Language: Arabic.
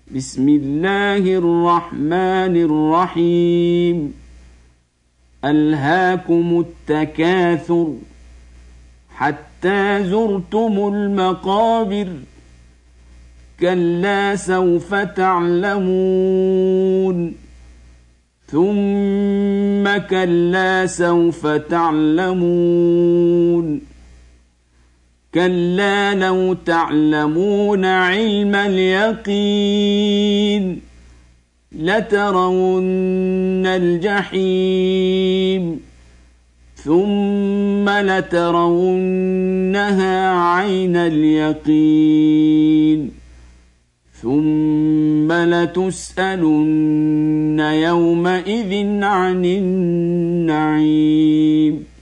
بسم الله الرحمن الرحيم ألهاكم التكاثر حتى زرتم المقابر كلا سوف تعلمون ثم كلا سوف تعلمون كلا لو تعلمون علم اليقين لترون الجحيم ثم لترونها عين اليقين ثم لتسألن يومئذ عن النعيم